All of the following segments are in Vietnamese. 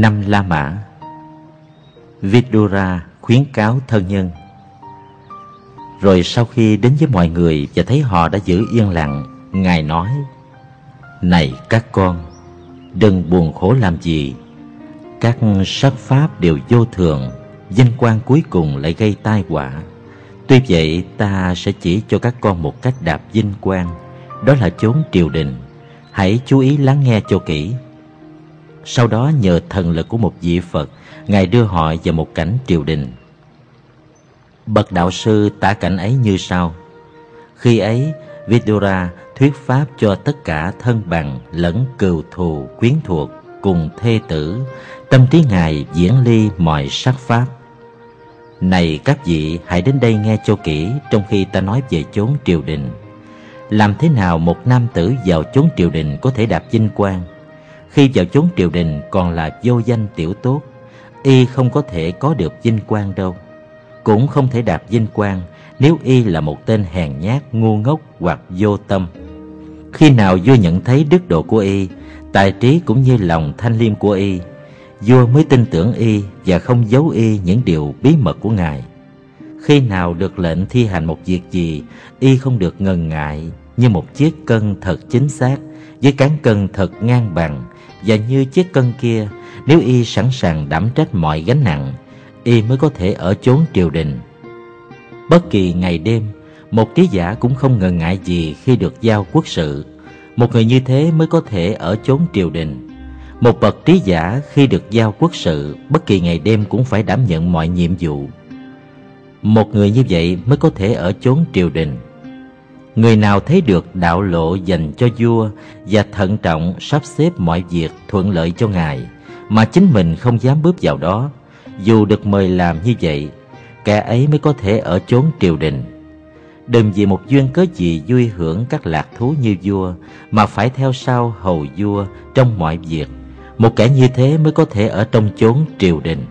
Năm La Mã. Vidura khuyến cáo thân nhân. Rồi sau khi đến với mọi người và thấy họ đã giữ yên lặng, Ngài nói: Này các con, đừng buồn khổ làm gì. Các sắc pháp đều vô thường, vinh quang cuối cùng lại gây tai họa. Tuy vậy ta sẽ chỉ cho các con một cách đạp vinh quang, đó là chốn triều đình. Hãy chú ý lắng nghe cho kỹ. Sau đó nhờ thần lực của một vị Phật, Ngài đưa họ vào một cảnh triều đình. Bậc đạo sư tả cảnh ấy như sau. Khi ấy, Vidura thuyết pháp cho tất cả thân bằng lẫn cừu thù quyến thuộc cùng thê tử. Tâm trí Ngài diễn ly mọi sắc pháp. Này các vị, hãy đến đây nghe cho kỹ trong khi ta nói về chốn triều đình. Làm thế nào một nam tử vào chốn triều đình có thể đạt vinh quang? Khi vào chốn triều đình còn là vô danh tiểu tốt, y không có thể có được vinh quang đâu. Cũng không thể đạt vinh quang nếu y là một tên hèn nhát, ngu ngốc hoặc vô tâm. Khi nào vua nhận thấy đức độ của y, tài trí cũng như lòng thanh liêm của y, vua mới tin tưởng y và không giấu y những điều bí mật của Ngài. Khi nào được lệnh thi hành một việc gì, y không được ngần ngại, như một chiếc cân thật chính xác với cán cân thật ngang bằng. Và như chiếc cân kia, nếu y sẵn sàng đảm trách mọi gánh nặng, y mới có thể ở chốn triều đình. Bất kỳ ngày đêm, một trí giả cũng không ngần ngại gì khi được giao quốc sự. Một người như thế mới có thể ở chốn triều đình. Một bậc trí giả khi được giao quốc sự, bất kỳ ngày đêm cũng phải đảm nhận mọi nhiệm vụ. Một người như vậy mới có thể ở chốn triều đình. Người nào thấy được đạo lộ dành cho vua và thận trọng sắp xếp mọi việc thuận lợi cho Ngài, mà chính mình không dám bước vào đó, dù được mời làm như vậy, kẻ ấy mới có thể ở chốn triều đình. Đừng vì một duyên cớ gì vui hưởng các lạc thú như vua, mà phải theo sau hầu vua trong mọi việc. Một kẻ như thế mới có thể ở trong chốn triều đình.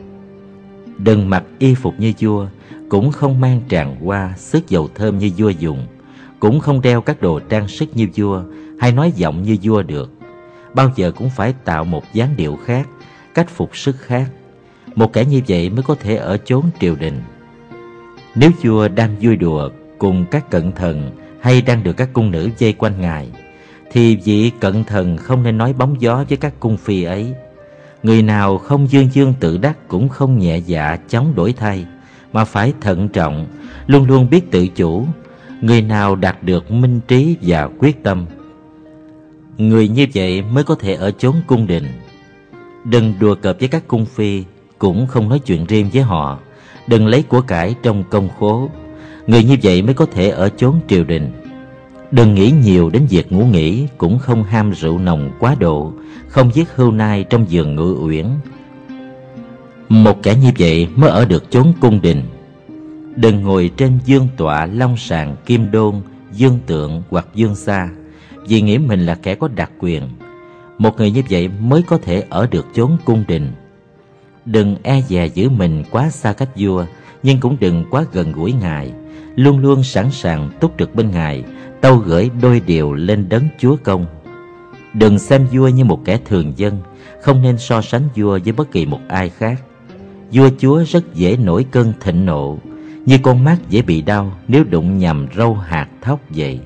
Đừng mặc y phục như vua, cũng không mang tràng hoa, sức dầu thơm như vua dùng, cũng không đeo các đồ trang sức như vua, hay nói giọng như vua được. Bao giờ cũng phải tạo một dáng điệu khác, cách phục sức khác. Một kẻ như vậy mới có thể ở chốn triều đình. Nếu vua đang vui đùa cùng các cận thần, hay đang được các cung nữ vây quanh Ngài, thì vị cận thần không nên nói bóng gió với các cung phi ấy. Người nào không dương dương tự đắc cũng không nhẹ dạ chóng đổi thay, mà phải thận trọng, luôn luôn biết tự chủ. Người nào đạt được minh trí và quyết tâm, người như vậy mới có thể ở chốn cung đình. Đừng đùa cợt với các cung phi, cũng không nói chuyện riêng với họ. Đừng lấy của cải trong công khố. Người như vậy mới có thể ở chốn triều đình. Đừng nghĩ nhiều đến việc ngủ nghỉ, cũng không ham rượu nồng quá độ, không giết hươu nai trong vườn ngự uyển. Một kẻ như vậy mới ở được chốn cung đình. Đừng ngồi trên dương tọa, long sàng, kim đôn, dương tượng hoặc dương xa, vì nghĩ mình là kẻ có đặc quyền. Một người như vậy mới có thể ở được chốn cung đình. Đừng e dè giữ mình quá xa cách vua, nhưng cũng đừng quá gần gũi Ngài. Luôn luôn sẵn sàng túc trực bên Ngài, tâu gửi đôi điều lên đấng Chúa Công. Đừng xem vua như một kẻ thường dân, không nên so sánh vua với bất kỳ một ai khác. Vua chúa rất dễ nổi cơn thịnh nộ, như con mắt dễ bị đau nếu đụng nhầm râu hạt thóc vậy.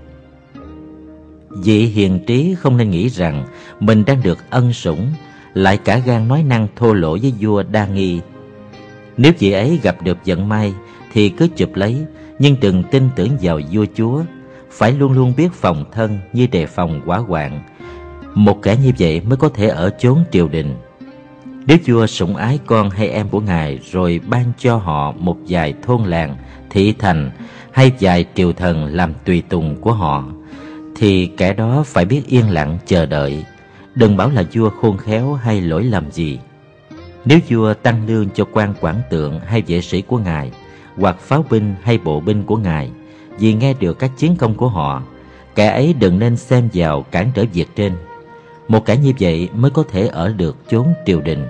Vị hiền trí không nên nghĩ rằng mình đang được ân sủng, lại cả gan nói năng thô lỗ với vua đa nghi. Nếu vị ấy gặp được vận may thì cứ chụp lấy, nhưng đừng tin tưởng vào vua chúa. Phải luôn luôn biết phòng thân như đề phòng hỏa hoạn. Một kẻ như vậy mới có thể ở chốn triều đình. Nếu vua sủng ái con hay em của Ngài rồi ban cho họ một vài thôn làng, thị thành hay vài triều thần làm tùy tùng của họ, thì kẻ đó phải biết yên lặng chờ đợi. Đừng bảo là vua khôn khéo hay lỗi lầm gì. Nếu vua tăng lương cho quan quản tượng hay vệ sĩ của Ngài, hoặc pháo binh hay bộ binh của Ngài, vì nghe được các chiến công của họ, kẻ ấy đừng nên xem vào cản trở việc trên. Một kẻ như vậy mới có thể ở được chốn triều đình.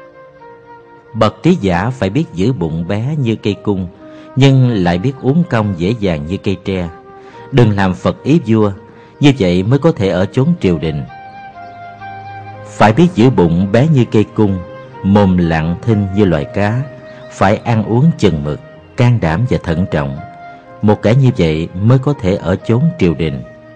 Bậc trí giả phải biết giữ bụng bé như cây cung, nhưng lại biết uống cong dễ dàng như cây tre. Đừng làm phật ý vua, như vậy mới có thể ở chốn triều đình. Phải biết giữ bụng bé như cây cung, mồm lặng thinh như loài cá. Phải ăn uống chừng mực, can đảm và thận trọng. Một kẻ như vậy mới có thể ở chốn triều đình.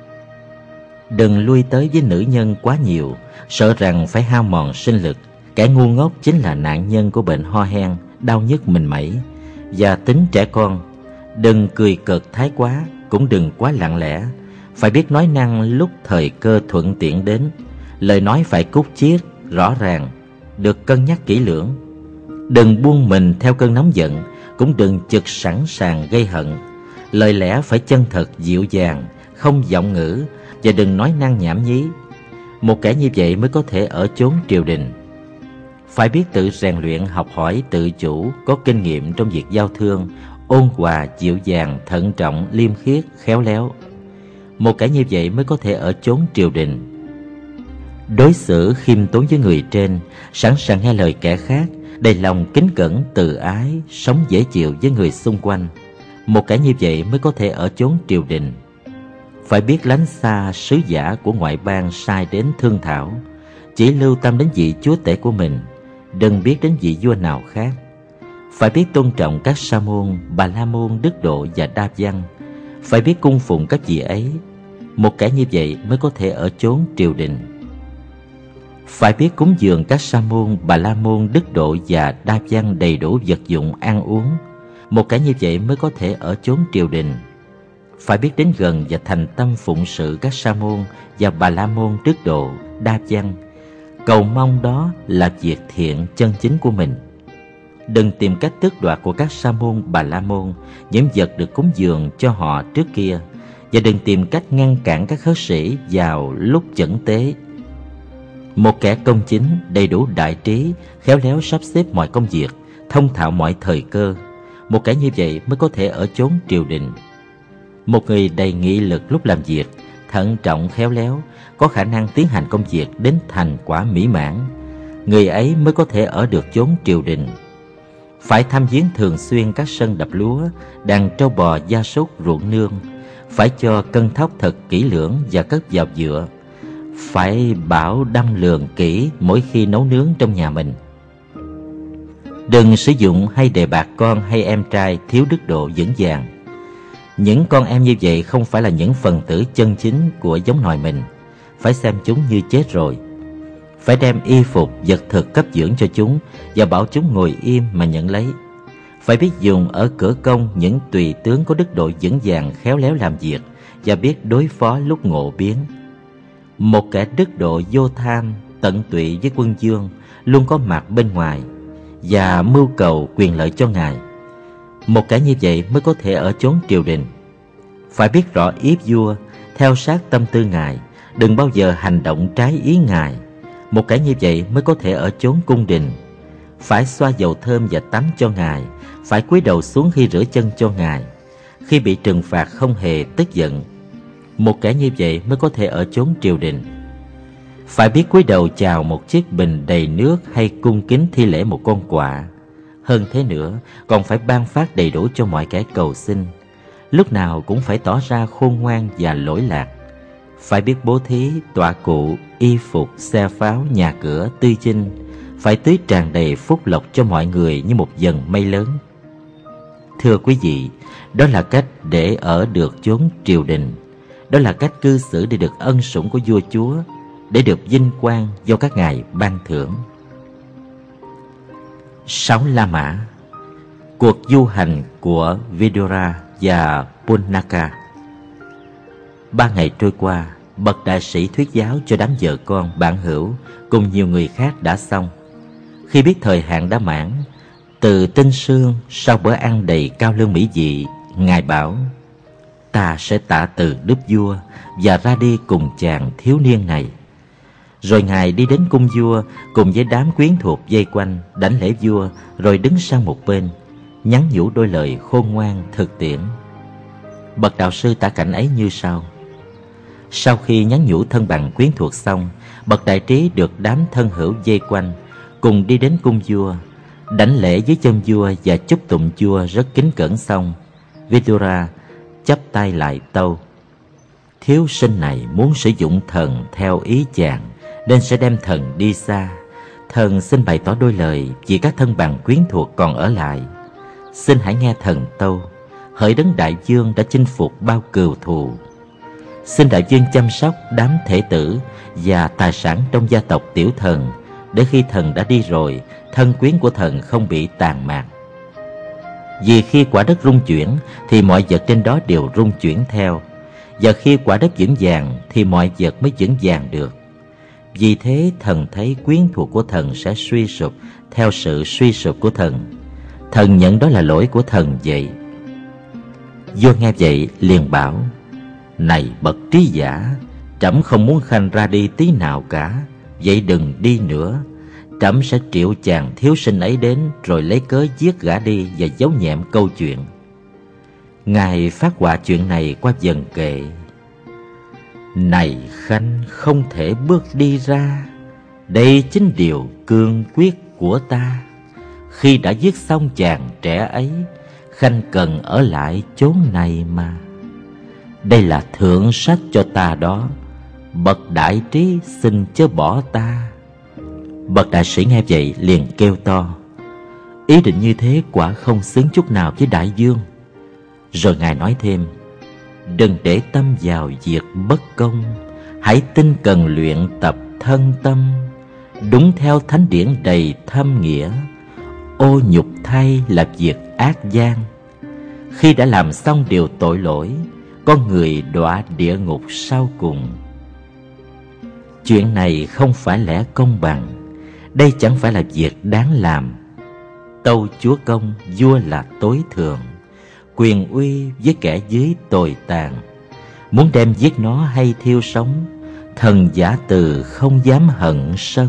Đừng lui tới với nữ nhân quá nhiều, sợ rằng phải hao mòn sinh lực. Kẻ ngu ngốc chính là nạn nhân của bệnh ho hen, đau nhức mình mẩy và tính trẻ con. Đừng cười cợt thái quá, cũng đừng quá lặng lẽ. Phải biết nói năng lúc thời cơ thuận tiện đến. Lời nói phải cúc chiết, rõ ràng, được cân nhắc kỹ lưỡng. Đừng buông mình theo cơn nóng giận, cũng đừng chực sẵn sàng gây hận. Lời lẽ phải chân thật dịu dàng, không giọng ngữ, và đừng nói năng nhảm nhí. Một kẻ như vậy mới có thể ở chốn triều đình. Phải biết tự rèn luyện, học hỏi, tự chủ, có kinh nghiệm trong việc giao thương, ôn hòa, dịu dàng, thận trọng, liêm khiết, khéo léo. Một kẻ như vậy mới có thể ở chốn triều đình. Đối xử khiêm tốn với người trên, sẵn sàng nghe lời kẻ khác, đầy lòng kính cẩn, từ ái, sống dễ chịu với người xung quanh. Một kẻ như vậy mới có thể ở chốn triều đình. Phải biết lánh xa sứ giả của ngoại bang sai đến thương thảo, chỉ lưu tâm đến vị chúa tể của mình, đừng biết đến vị vua nào khác. Phải biết tôn trọng các sa môn, bà la môn, đức độ và đa văn. Phải biết cung phụng các vị ấy. Một kẻ như vậy mới có thể ở chốn triều đình. Phải biết cúng dường các sa môn, bà la môn, đức độ và đa văn đầy đủ vật dụng ăn uống. Một kẻ như vậy mới có thể ở chốn triều đình. Phải biết đến gần và thành tâm phụng sự các sa môn và bà la môn, đức độ, đa văn. Cầu mong đó là việc thiện chân chính của mình. Đừng tìm cách tước đoạt của các sa môn, bà la môn những vật được cúng dường cho họ trước kia, và đừng tìm cách ngăn cản các khất sĩ vào lúc chẩn tế. Một kẻ công chính, đầy đủ đại trí, khéo léo sắp xếp mọi công việc, thông thạo mọi thời cơ. Một kẻ như vậy mới có thể ở chốn triều đình. Một người đầy nghị lực lúc làm việc, thận trọng khéo léo, có khả năng tiến hành công việc đến thành quả mỹ mãn. Người ấy mới có thể ở được chốn triều đình. Phải thăm viếng thường xuyên các sân đập lúa, đàn trâu bò, gia súc, ruộng nương. Phải cho cân thóc thật kỹ lưỡng và cất vào dựa. Phải bảo đâm lường kỹ mỗi khi nấu nướng trong nhà mình. Đừng sử dụng hay đề bạt con hay em trai thiếu đức độ vững vàng. Những con em như vậy không phải là những phần tử chân chính của giống nòi mình. Phải xem chúng như chết rồi. Phải đem y phục, vật thực cấp dưỡng cho chúng và bảo chúng ngồi im mà nhận lấy. Phải biết dùng ở cửa công những tùy tướng có đức độ vững vàng, khéo léo làm việc và biết đối phó lúc ngộ biến. Một kẻ đức độ vô tham, tận tụy với quân vương, luôn có mặt bên ngoài và mưu cầu quyền lợi cho ngài. Một kẻ như vậy mới có thể ở chốn triều đình. Phải biết rõ ý vua, theo sát tâm tư ngài, đừng bao giờ hành động trái ý ngài. Một kẻ như vậy mới có thể ở chốn cung đình. Phải xoa dầu thơm và tắm cho ngài, phải cúi đầu xuống khi rửa chân cho ngài. Khi bị trừng phạt không hề tức giận. Một kẻ như vậy mới có thể ở chốn triều đình. Phải biết cúi đầu chào một chiếc bình đầy nước hay cung kính thi lễ một con quạ. Hơn thế nữa, còn phải ban phát đầy đủ cho mọi kẻ cầu xin. Lúc nào cũng phải tỏ ra khôn ngoan và lỗi lạc. Phải biết bố thí, tọa cụ, y phục, xe pháo, nhà cửa, tư chinh. Phải tưới tràn đầy phúc lộc cho mọi người như một dần mây lớn. Thưa quý vị, đó là cách để ở được chốn triều đình. Đó là cách cư xử để được ân sủng của vua chúa, để được vinh quang do các ngài ban thưởng. 6. La Mã. Cuộc du hành của Vidura và Punaka. 3 ngày trôi qua, bậc đại sĩ thuyết giáo cho đám vợ con, bạn hữu cùng nhiều người khác đã xong. Khi biết thời hạn đã mãn, từ tinh sương sau bữa ăn đầy cao lương mỹ vị, ngài bảo: ta sẽ tạ từ đức vua và ra đi cùng chàng thiếu niên này. Rồi ngài đi đến cung vua cùng với đám quyến thuộc vây quanh, đảnh lễ vua, rồi đứng sang một bên, nhắn nhủ đôi lời khôn ngoan thực tiễn. Bậc đạo sư tả cảnh ấy như sau: sau khi nhắn nhủ thân bằng quyến thuộc xong, bậc đại trí được đám thân hữu vây quanh, cùng đi đến cung vua, đảnh lễ dưới chân vua và chúc tụng vua rất kính cẩn xong. Vidura chắp tay lại tâu: thiếu sinh này muốn sử dụng thần theo ý chàng nên sẽ đem thần đi xa. Thần xin bày tỏ đôi lời vì các thân bằng quyến thuộc còn ở lại. Xin hãy nghe thần tâu, hỡi đấng đại vương đã chinh phục bao cừu thù. Xin đại vương chăm sóc đám thể tử và tài sản trong gia tộc tiểu thần, để khi thần đã đi rồi, thân quyến của thần không bị tàn mạc. Vì khi quả đất rung chuyển thì mọi vật trên đó đều rung chuyển theo, và khi quả đất vững vàng thì mọi vật mới vững vàng được. Vì thế thần thấy quyến thuộc của thần sẽ suy sụp theo sự suy sụp của thần. Thần nhận đó là lỗi của thần vậy. Vua nghe vậy liền bảo: Này bậc trí giả, trẫm không muốn khanh ra đi tí nào cả, vậy đừng đi nữa. Trẫm sẽ triệu chàng thiếu sinh ấy đến, rồi lấy cớ giết gã đi và giấu nhẹm câu chuyện. Ngài phát họa chuyện này qua vần kệ: Này khanh không thể bước đi ra, đây chính điều cương quyết của ta. Khi đã giết xong chàng trẻ ấy, khanh cần ở lại chốn này mà. Đây là thượng sách cho ta đó, bậc đại trí xin chớ bỏ ta. Bậc đại sĩ nghe vậy liền kêu to: Ý định như thế quả không xứng chút nào với đại vương. Rồi ngài nói thêm: Đừng để tâm vào việc bất công, hãy tinh cần luyện tập thân tâm, đúng theo thánh điển đầy thâm nghĩa. Ô nhục thay là việc ác gian. Khi đã làm xong điều tội lỗi, con người đọa địa ngục sau cùng. Chuyện này không phải lẽ công bằng, đây chẳng phải là việc đáng làm. Tâu chúa công, vua là tối thượng, quyền uy với kẻ dưới tồi tàn. Muốn đem giết nó hay thiêu sống, thần giả từ không dám hận sân.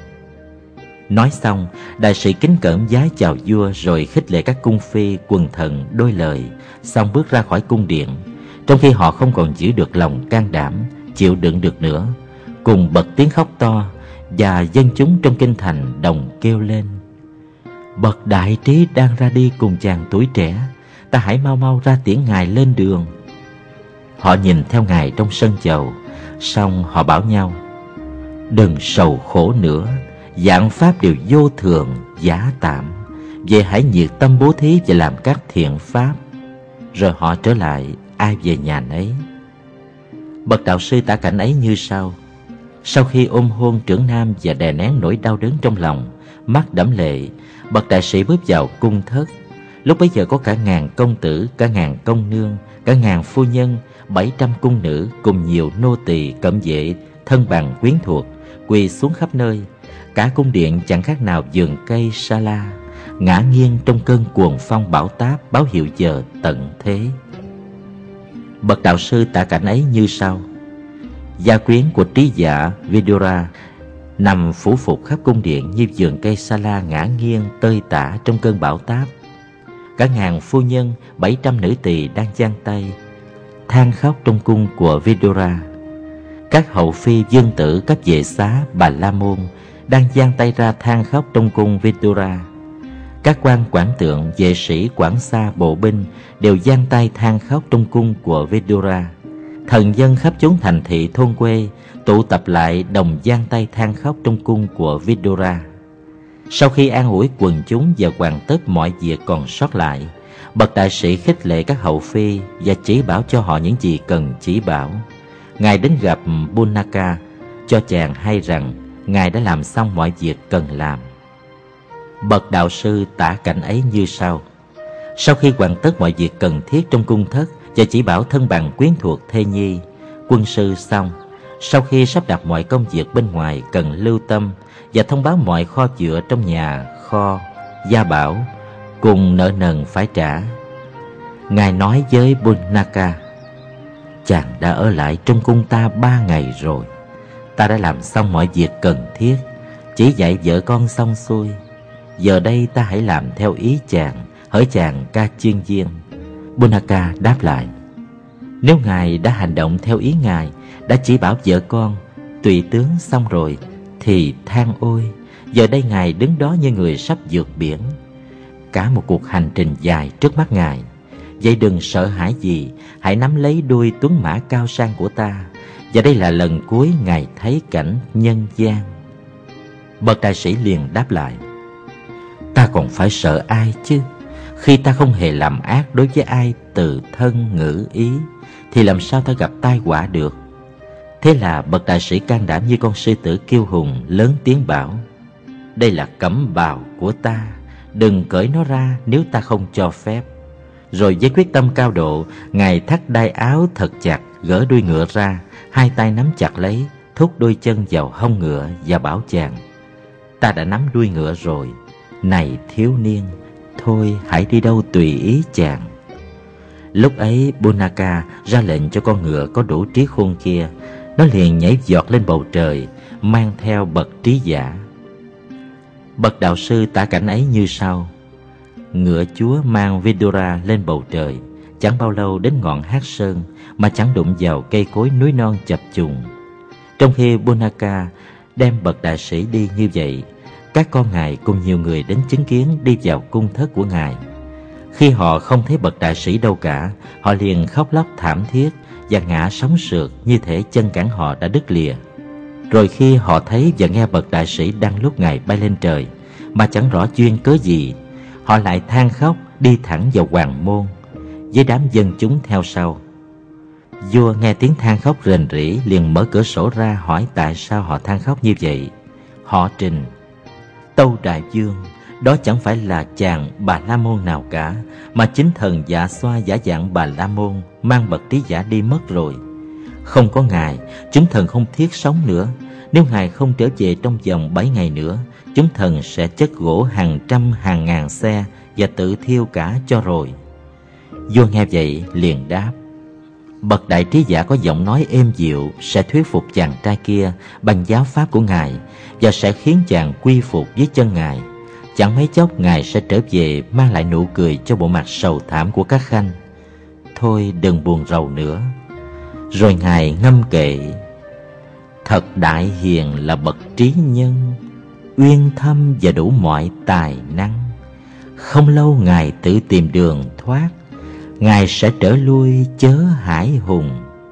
Nói xong, đại sĩ kính cẩn vái chào vua, rồi khích lệ các cung phi quần thần đôi lời, xong bước ra khỏi cung điện. Trong khi họ không còn giữ được lòng can đảm, chịu đựng được nữa, cùng bật tiếng khóc to, và dân chúng trong kinh thành đồng kêu lên: Bậc đại trí đang ra đi cùng chàng tuổi trẻ, ta hãy mau mau ra tiễn ngài lên đường. Họ nhìn theo ngài trong sân chầu, xong họ bảo nhau: Đừng sầu khổ nữa, vạn pháp đều vô thường, giả tạm. Vậy hãy nhiệt tâm bố thí và làm các thiện pháp. Rồi họ trở lại, ai về nhà nấy. Bậc đạo sư tả cảnh ấy như sau: Sau khi ôm hôn trưởng nam và đè nén nỗi đau đớn trong lòng, mắt đẫm lệ, bậc đại sĩ bước vào cung thất. Lúc bấy giờ có cả ngàn công tử, cả ngàn công nương, cả ngàn phu nhân, 700 cung nữ cùng nhiều nô tỳ cẩm vệ, thân bằng quyến thuộc quỳ xuống khắp nơi. Cả cung điện chẳng khác nào vườn cây sa la, ngã nghiêng trong cơn cuồng phong bão táp, báo hiệu giờ tận thế. Bậc đạo sư tả cảnh ấy như sau: Gia quyến của trí giả Vidura nằm phủ phục khắp cung điện như vườn cây sa la ngã nghiêng tơi tả trong cơn bão táp. Cả ngàn phu nhân, 700 nữ tỳ đang giang tay than khóc trong cung của Vidura. Các hậu phi vương tử cấp vệ xá Bà La Môn đang giang tay ra than khóc trong cung Vidura. Các quan quản tượng, vệ sĩ, quản xa, bộ binh đều giang tay than khóc trong cung của Vidura. Thần dân khắp chốn thành thị thôn quê tụ tập lại đồng giang tay than khóc trong cung của Vidura. Sau khi an ủi quần chúng và hoàn tất mọi việc còn sót lại, bậc đại sĩ khích lệ các hậu phi và chỉ bảo cho họ những gì cần chỉ bảo. Ngài đến gặp Bunaka, cho chàng hay rằng ngài đã làm xong mọi việc cần làm. Bậc đạo sư tả cảnh ấy như sau: Sau khi hoàn tất mọi việc cần thiết trong cung thất và chỉ bảo thân bằng quyến thuộc thê nhi, quân sư xong, sau khi sắp đặt mọi công việc bên ngoài cần lưu tâm và thông báo mọi kho chứa trong nhà, kho, gia bảo cùng nợ nần phải trả, ngài nói với Bunaka: Chàng đã ở lại trong cung ta 3 ngày rồi. Ta đã làm xong mọi việc cần thiết, chỉ dạy vợ con xong xuôi. Giờ đây ta hãy làm theo ý chàng, hỡi chàng ca chiên viên. Bunaka đáp lại: Nếu ngài đã hành động theo ý ngài, đã chỉ bảo vợ con, tùy tướng xong rồi, thì than ôi, giờ đây ngài đứng đó như người sắp vượt biển. Cả một cuộc hành trình dài trước mắt ngài. Vậy đừng sợ hãi gì, hãy nắm lấy đuôi tuấn mã cao sang của ta và đây là lần cuối Ngài thấy cảnh nhân gian. Bậc đại sĩ liền đáp lại: ta còn phải sợ ai chứ? Khi ta không hề làm ác đối với ai từ thân ngữ ý, thì làm sao ta gặp tai họa được? Thế là bậc đại sĩ can đảm như con sư tử kiêu hùng, lớn tiếng bảo: đây là cẩm bào của ta, đừng cởi nó ra nếu ta không cho phép. Rồi với quyết tâm cao độ, Ngài thắt đai áo thật chặt, gỡ đuôi ngựa ra, hai tay nắm chặt lấy, thúc đôi chân vào hông ngựa và bảo chàng: ta đã nắm đuôi ngựa rồi, này thiếu niên, thôi hãy đi đâu tùy ý chàng. Lúc ấy Bunaka ra lệnh cho con ngựa có đủ trí khôn kia. Nó liền nhảy giọt lên bầu trời, mang theo bậc trí giả. Bậc đạo sư tả cảnh ấy như sau: ngựa chúa mang Vidura lên bầu trời, chẳng bao lâu đến ngọn Hát Sơn mà chẳng đụng vào cây cối núi non chập trùng. Trong khi Bunaka đem bậc đại sĩ đi như vậy, các con ngài cùng nhiều người đến chứng kiến đi vào cung thất của ngài. Khi họ không thấy bậc đại sĩ đâu cả, họ liền khóc lóc thảm thiết và ngã sóng sượt, như thể chân cẳng họ đã đứt lìa. Rồi khi họ thấy và nghe bậc đại sĩ đang lúc ngài bay lên trời mà chẳng rõ duyên cớ gì, họ lại than khóc đi thẳng vào hoàng môn, với đám dân chúng theo sau. Vua nghe tiếng than khóc rền rĩ, liền mở cửa sổ ra hỏi tại sao họ than khóc như vậy. Họ trình: tâu đại vương, đó chẳng phải là chàng Bà La Môn nào cả, mà chính thần Dạ Xoa giả dạng Bà La Môn mang bậc trí giả đi mất rồi. Không có ngài, chúng thần không thiết sống nữa. Nếu ngài không trở về trong vòng 7 ngày nữa, chúng thần sẽ chất gỗ hàng trăm hàng ngàn xe và tự thiêu cả cho rồi. Vua nghe vậy liền đáp: bậc đại trí giả có giọng nói êm dịu sẽ thuyết phục chàng trai kia bằng giáo pháp của ngài, và sẽ khiến chàng quy phục với chân ngài. Chẳng mấy chốc ngài sẽ trở về, mang lại nụ cười cho bộ mặt sầu thảm của các khanh. Thôi đừng buồn rầu nữa. Rồi ngài ngâm kệ: thật đại hiền là bậc trí nhân, uyên thâm và đủ mọi tài năng. Không lâu ngài tự tìm đường thoát, ngài sẽ trở lui chớ hải hùng.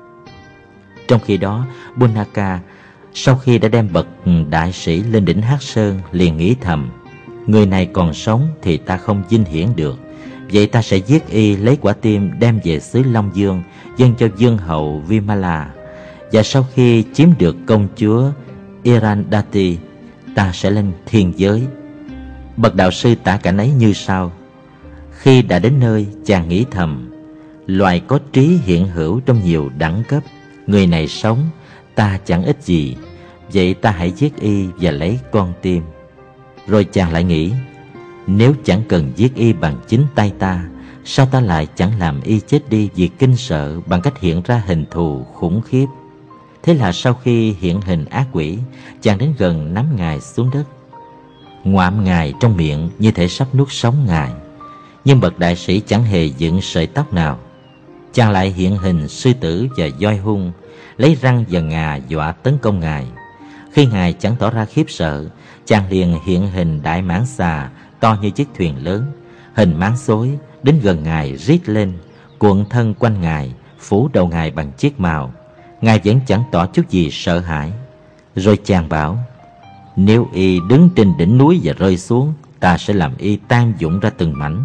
Trong khi đó, Bunaka sau khi đã đem bậc đại sĩ lên đỉnh Hát Sơn liền nghĩ thầm: người này còn sống thì ta không vinh hiển được, vậy ta sẽ giết y, lấy quả tim đem về xứ Long Dương, dâng cho vương hậu Vimala. Và sau khi chiếm được công chúa Irandati, ta sẽ lên thiên giới. Bậc đạo sư tả cảnh ấy như sau: khi đã đến nơi, chàng nghĩ thầm: loài có trí hiện hữu trong nhiều đẳng cấp, người này sống, ta chẳng ích gì, vậy ta hãy giết y và lấy con tim. Rồi chàng lại nghĩ: nếu chẳng cần giết y bằng chính tay ta, sao ta lại chẳng làm y chết đi vì kinh sợ bằng cách hiện ra hình thù khủng khiếp. Thế là sau khi hiện hình ác quỷ, chàng đến gần nắm ngài xuống đất, ngoạm ngài trong miệng như thể sắp nuốt sống ngài. Nhưng bậc đại sĩ chẳng hề dựng sợi tóc nào. Chàng lại hiện hình sư tử và voi hung, lấy răng và ngà dọa tấn công ngài. Khi ngài chẳng tỏ ra khiếp sợ, chàng liền hiện hình đại mãng xà to như chiếc thuyền lớn, hình máng xối, đến gần ngài rít lên, cuộn thân quanh ngài, phủ đầu ngài bằng chiếc mào. Ngài vẫn chẳng tỏ chút gì sợ hãi. Rồi chàng bảo: nếu y đứng trên đỉnh núi và rơi xuống, ta sẽ làm y tan vụn ra từng mảnh.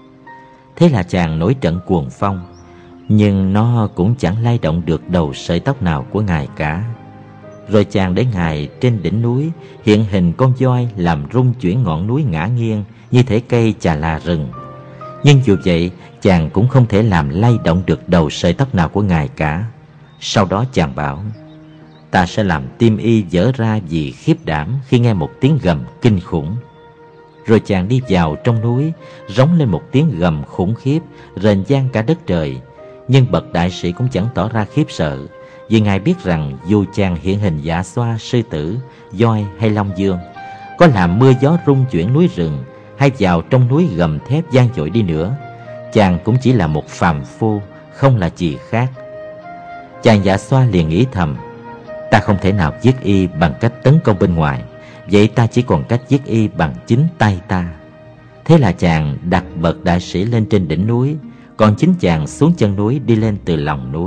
Thế là chàng nổi trận cuồng phong, nhưng nó cũng chẳng lay động được đầu sợi tóc nào của ngài cả. Rồi chàng để ngài trên đỉnh núi hiện hình con voi, làm rung chuyển ngọn núi ngã nghiêng như thể cây chà là rừng. Nhưng dù vậy, chàng cũng không thể làm lay động được đầu sợi tóc nào của ngài cả. Sau đó chàng bảo: ta sẽ làm tim y vỡ ra vì khiếp đảm khi nghe một tiếng gầm kinh khủng. Rồi chàng đi vào trong núi, rống lên một tiếng gầm khủng khiếp, rền vang cả đất trời. Nhưng bậc đại sĩ cũng chẳng tỏ ra khiếp sợ, vì ngài biết rằng dù chàng hiện hình Dạ Xoa, sư tử, voi hay Long Dương, có làm mưa gió rung chuyển núi rừng, hay vào trong núi gầm thép vang dội đi nữa, chàng cũng chỉ là một phàm phu, không là gì khác. Chàng Dạ Xoa liền nghĩ thầm: ta không thể nào giết y bằng cách tấn công bên ngoài, vậy ta chỉ còn cách giết y bằng chính tay ta. Thế là chàng đặt bậc đại sĩ lên trên đỉnh núi, còn chính chàng xuống chân núi đi lên từ lòng núi.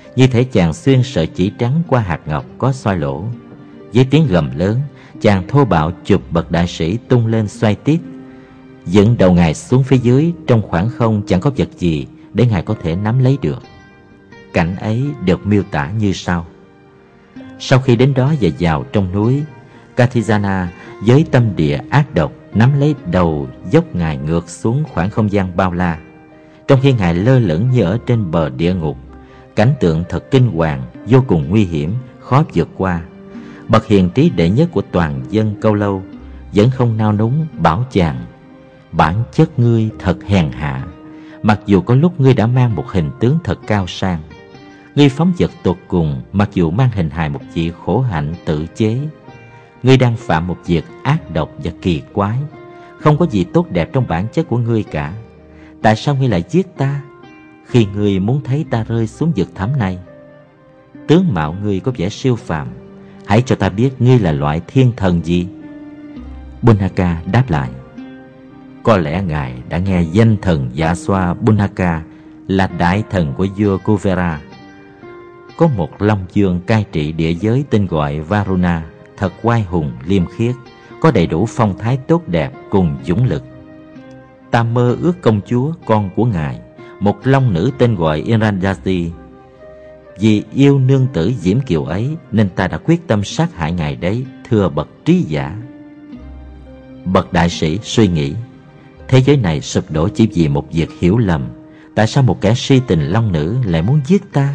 Như thể chàng xuyên sợi chỉ trắng qua hạt ngọc có xoay lỗ. Với tiếng gầm lớn, chàng thô bạo chụp bậc đại sĩ tung lên xoay tiếp, dựng đầu ngài xuống phía dưới. Trong khoảng không chẳng có vật gì để ngài có thể nắm lấy được. Cảnh ấy được miêu tả như sau. Sau khi đến đó và vào trong núi, Kathijana với tâm địa ác độc nắm lấy đầu dốc ngài ngược xuống khoảng không gian bao la, trong khi ngài lơ lửng như ở trên bờ địa ngục. Cảnh tượng thật kinh hoàng, vô cùng nguy hiểm, khó vượt qua. Bậc hiền trí đệ nhất của toàn dân Câu Lâu vẫn không nao núng bảo chàng: bản chất ngươi thật hèn hạ, mặc dù có lúc ngươi đã mang một hình tướng thật cao sang. Ngươi phóng dật tột cùng, mặc dù mang hình hài một vị khổ hạnh tự chế. Ngươi đang phạm một việc ác độc và kỳ quái. Không có gì tốt đẹp trong bản chất của ngươi cả. Tại sao ngươi lại giết ta khi ngươi muốn thấy ta rơi xuống vực thẳm này? Tướng mạo ngươi có vẻ siêu phàm. Hãy cho ta biết ngươi là loại thiên thần gì. Bunaka đáp lại: có lẽ ngài đã nghe danh thần Dạ Xoa Bunaka là đại thần của vua Kuvera. Có một long dương cai trị địa giới tên gọi Varuna, thật oai hùng liêm khiết, có đầy đủ phong thái tốt đẹp cùng dũng lực. Ta mơ ước công chúa con của ngài, một long nữ tên gọi Irandati. Vì yêu nương tử diễm kiều ấy nên ta đã quyết tâm sát hại ngài đấy, thưa bậc trí giả. Bậc đại sĩ suy nghĩ: thế giới này sụp đổ chỉ vì một việc hiểu lầm. Tại sao một kẻ si tình long nữ lại muốn giết ta?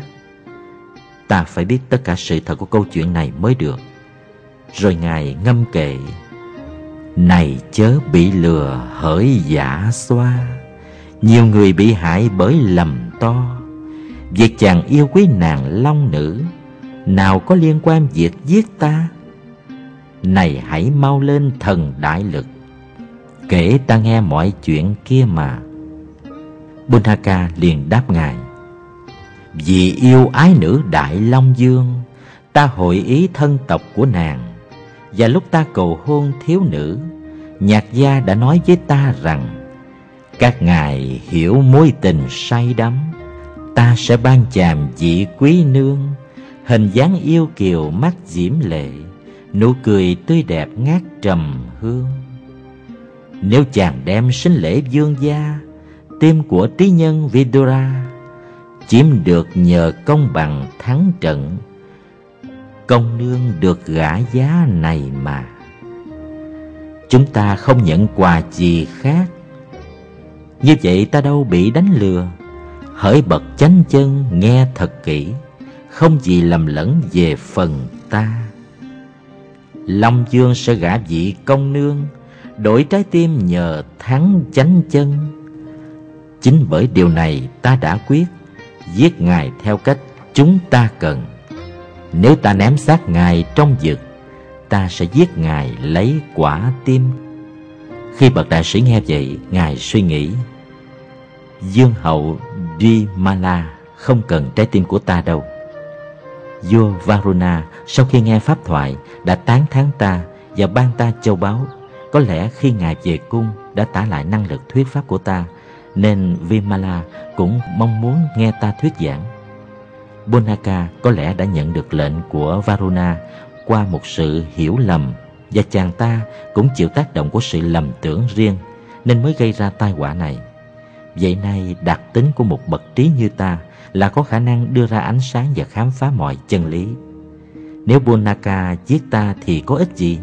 Ta phải biết tất cả sự thật của câu chuyện này mới được. Rồi ngài ngâm kệ: này chớ bị lừa hỡi Dạ Xoa, nhiều người bị hại bởi lầm to. Việc chàng yêu quý nàng long nữ nào có liên quan việc giết ta? Này hãy mau lên thần đại lực, kể ta nghe mọi chuyện kia mà. Bunaka liền đáp ngài: vì yêu ái nữ Đại Long Dương, ta hội ý thân tộc của nàng. Và lúc ta cầu hôn thiếu nữ, nhạc gia đã nói với ta rằng: các ngài hiểu mối tình say đắm, ta sẽ ban chàng vị quý nương, hình dáng yêu kiều mắt diễm lệ, nụ cười tươi đẹp ngát trầm hương. Nếu chàng đem sính lễ vương gia, tim của trí nhân Vidura chiếm được nhờ công bằng thắng trận, công nương được gả giá này mà. Chúng ta không nhận quà gì khác. Như vậy ta đâu bị đánh lừa. Hỡi bậc chánh chân nghe thật kỹ, không gì lầm lẫn về phần ta. Long Dương sẽ gả vị công nương, đổi trái tim nhờ thắng chánh chân. Chính bởi điều này ta đã quyết giết ngài theo cách chúng ta cần. Nếu ta ném xác ngài trong vực, ta sẽ giết ngài lấy quả tim. Khi bậc đại sĩ nghe vậy, ngài suy nghĩ: Dương hậu Dimala không cần trái tim của ta đâu. Vua Varuna sau khi nghe pháp thoại đã tán thán ta và ban ta châu báu. Có lẽ khi ngài về cung đã tả lại năng lực thuyết pháp của ta, nên Vimala cũng mong muốn nghe ta thuyết giảng. Bunaka có lẽ đã nhận được lệnh của Varuna qua một sự hiểu lầm, và chàng ta cũng chịu tác động của sự lầm tưởng riêng, nên mới gây ra tai họa này. Vậy nay đặc tính của một bậc trí như ta là có khả năng đưa ra ánh sáng và khám phá mọi chân lý. Nếu Bunaka giết ta thì có ích gì?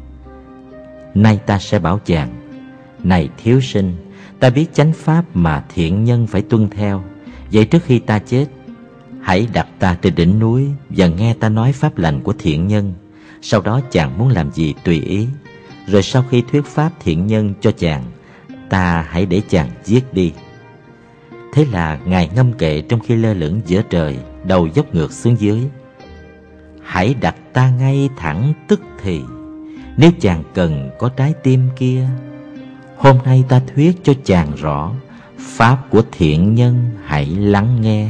Nay ta sẽ bảo chàng: này thiếu sinh, ta biết chánh pháp mà thiện nhân phải tuân theo. Vậy trước khi ta chết, hãy đặt ta trên đỉnh núi và nghe ta nói pháp lành của thiện nhân. Sau đó chàng muốn làm gì tùy ý. Rồi sau khi thuyết pháp thiện nhân cho chàng, ta hãy để chàng giết đi. Thế là ngài ngâm kệ trong khi lơ lửng giữa trời, đầu dốc ngược xuống dưới: hãy đặt ta ngay thẳng tức thì, nếu chàng cần có trái tim kia. Hôm nay ta thuyết cho chàng rõ pháp của thiện nhân, hãy lắng nghe.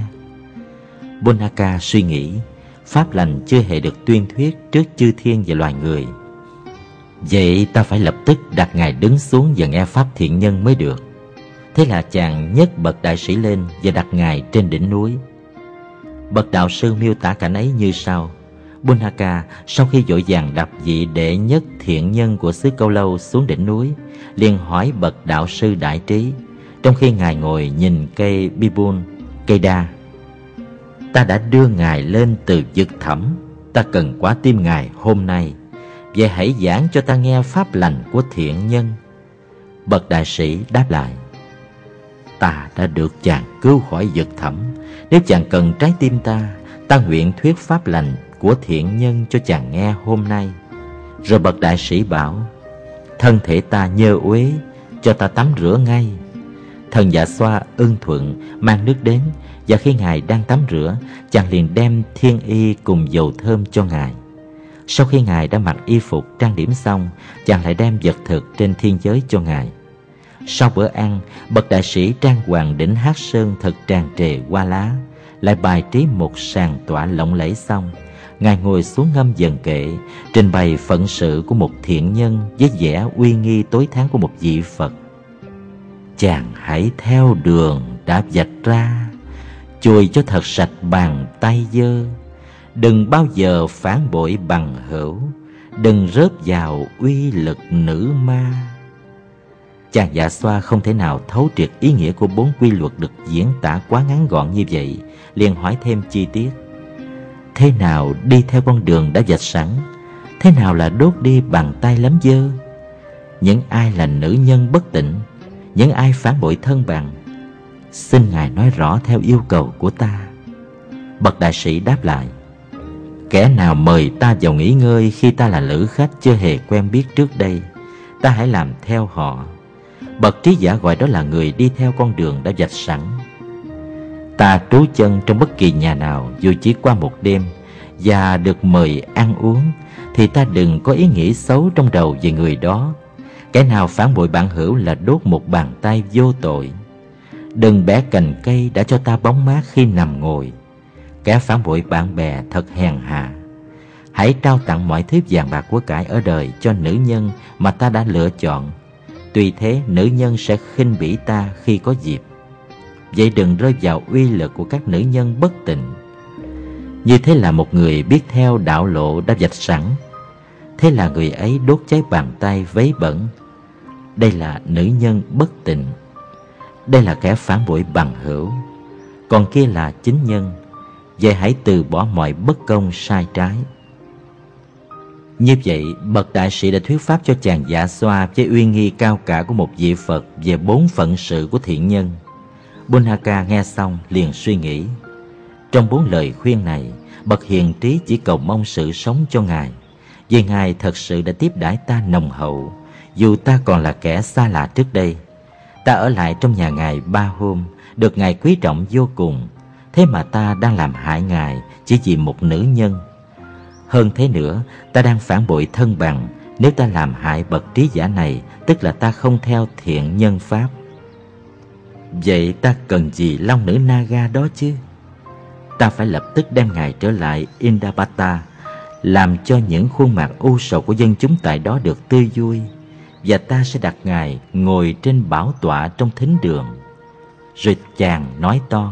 Bunaka suy nghĩ, pháp lành chưa hề được tuyên thuyết trước chư thiên và loài người. Vậy ta phải lập tức đặt ngài đứng xuống và nghe pháp thiện nhân mới được. Thế là chàng nhấc bậc đại sĩ lên và đặt ngài trên đỉnh núi. Bậc đạo sư miêu tả cảnh ấy như sau: Bunhaka sau khi vội vàng đập vị đệ nhất thiện nhân của xứ Câu Lâu xuống đỉnh núi, liền hỏi bậc đạo sư Đại Trí, trong khi ngài ngồi nhìn cây Bibun, cây đa: ta đã đưa ngài lên từ vực thẳm, ta cần quả tim ngài hôm nay, vậy hãy giảng cho ta nghe pháp lành của thiện nhân. Bậc đại sĩ đáp lại: ta đã được chàng cứu khỏi vực thẳm, nếu chàng cần trái tim ta nguyện thuyết pháp lành của thiện nhân cho chàng nghe hôm nay. Rồi bậc đại sĩ bảo: thân thể ta nhơ uế, cho ta tắm rửa ngay. Thần Dạ Xoa ưng thuận mang nước đến, và khi ngài đang tắm rửa, chàng liền đem thiên y cùng dầu thơm cho ngài. Sau khi ngài đã mặc y phục trang điểm xong, chàng lại đem vật thực trên thiên giới cho ngài. Sau bữa ăn, bậc đại sĩ trang hoàng đỉnh Hát Sơn thật tràn trề hoa lá, lại bài trí một sàn tọa lộng lẫy xong, ngài ngồi xuống ngâm dần kệ, trình bày phận sự của một thiện nhân với vẻ uy nghi tối thắng của một vị Phật. Chàng hãy theo đường đã vạch ra, chùi cho thật sạch bàn tay dơ, đừng bao giờ phản bội bằng hữu, đừng rớt vào uy lực nữ ma. Chàng Dạ Xoa không thể nào thấu triệt ý nghĩa của 4 quy luật được diễn tả quá ngắn gọn như vậy, liền hỏi thêm chi tiết: thế nào đi theo con đường đã vạch sẵn? Thế nào là đốt đi bàn tay lấm dơ? Những ai là nữ nhân bất tịnh? Những ai phản bội thân bằng? Xin ngài nói rõ theo yêu cầu của ta. Bậc đại sĩ đáp lại: kẻ nào mời ta vào nghỉ ngơi khi ta là lữ khách chưa hề quen biết trước đây, ta hãy làm theo họ. Bậc trí giả gọi đó là người đi theo con đường đã vạch sẵn. Ta trú chân trong bất kỳ nhà nào dù chỉ qua một đêm và được mời ăn uống, thì ta đừng có ý nghĩ xấu trong đầu về người đó. Kẻ nào phản bội bạn hữu là đốt một bàn tay vô tội. Đừng bẻ cành cây đã cho ta bóng mát khi nằm ngồi. Kẻ phản bội bạn bè thật hèn hạ. Hãy trao tặng mọi thứ vàng bạc của cải ở đời cho nữ nhân mà ta đã lựa chọn. Tuy thế nữ nhân sẽ khinh bỉ ta khi có dịp. Vậy đừng rơi vào uy lực của các nữ nhân bất tịnh. Như thế là một người biết theo đạo lộ đã vạch sẵn. Thế là người ấy đốt cháy bàn tay vấy bẩn. Đây là nữ nhân bất tịnh. Đây là kẻ phản bội bằng hữu. Còn kia là chính nhân. Vậy hãy từ bỏ mọi bất công sai trái. Như vậy, bậc đại sĩ đã thuyết pháp cho chàng Dạ Xoa với uy nghi cao cả của một vị Phật về 4 phận sự của thiện nhân. Bunhaka nghe xong liền suy nghĩ: trong 4 lời khuyên này, bậc hiền trí chỉ cầu mong sự sống cho ngài, vì ngài thật sự đã tiếp đãi ta nồng hậu, dù ta còn là kẻ xa lạ trước đây. Ta ở lại trong nhà ngài 3 hôm, được ngài quý trọng vô cùng. Thế mà ta đang làm hại ngài chỉ vì một nữ nhân. Hơn thế nữa, ta đang phản bội thân bằng. Nếu ta làm hại bậc trí giả này, tức là ta không theo thiện nhân pháp. Vậy ta cần gì long nữ Naga đó chứ? Ta phải lập tức đem ngài trở lại Indapata, làm cho những khuôn mặt u sầu của dân chúng tại đó được tươi vui, và ta sẽ đặt ngài ngồi trên bảo tọa trong thính đường. Rồi chàng nói to: